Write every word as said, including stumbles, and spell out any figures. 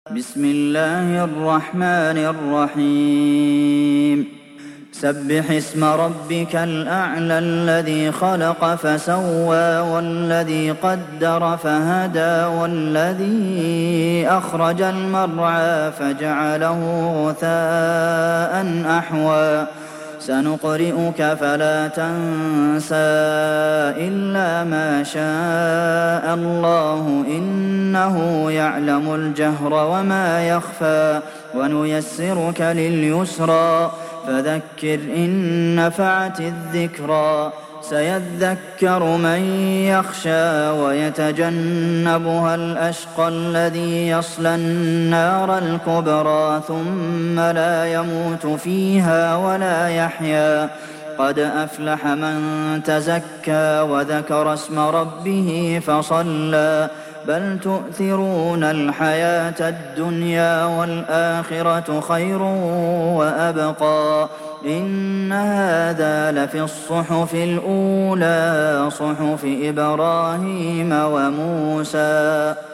بسم الله الرحمن الرحيم سبح اسم ربك الأعلى الذي خلق فسوى والذي قدر فهدى والذي أخرج المرعى فجعله غثاء أحوى سنقرئك فلا تنسى إلا ما شاء الله إنه يعلم الجهر وما يخفى ونيسرك لليسرى فذكر إن نفعت الذكرى سيذكر من يخشى ويتجنبها الأشقى الذي يصلى النار الكبرى ثم لا يموت فيها ولا يحيا قد أفلح من تزكى وذكر اسم ربه فصلى بل تؤثرون الحياة الدنيا والآخرة خير وأبقى إن هذا لفي الصحف الأولى صحف إبراهيم وموسى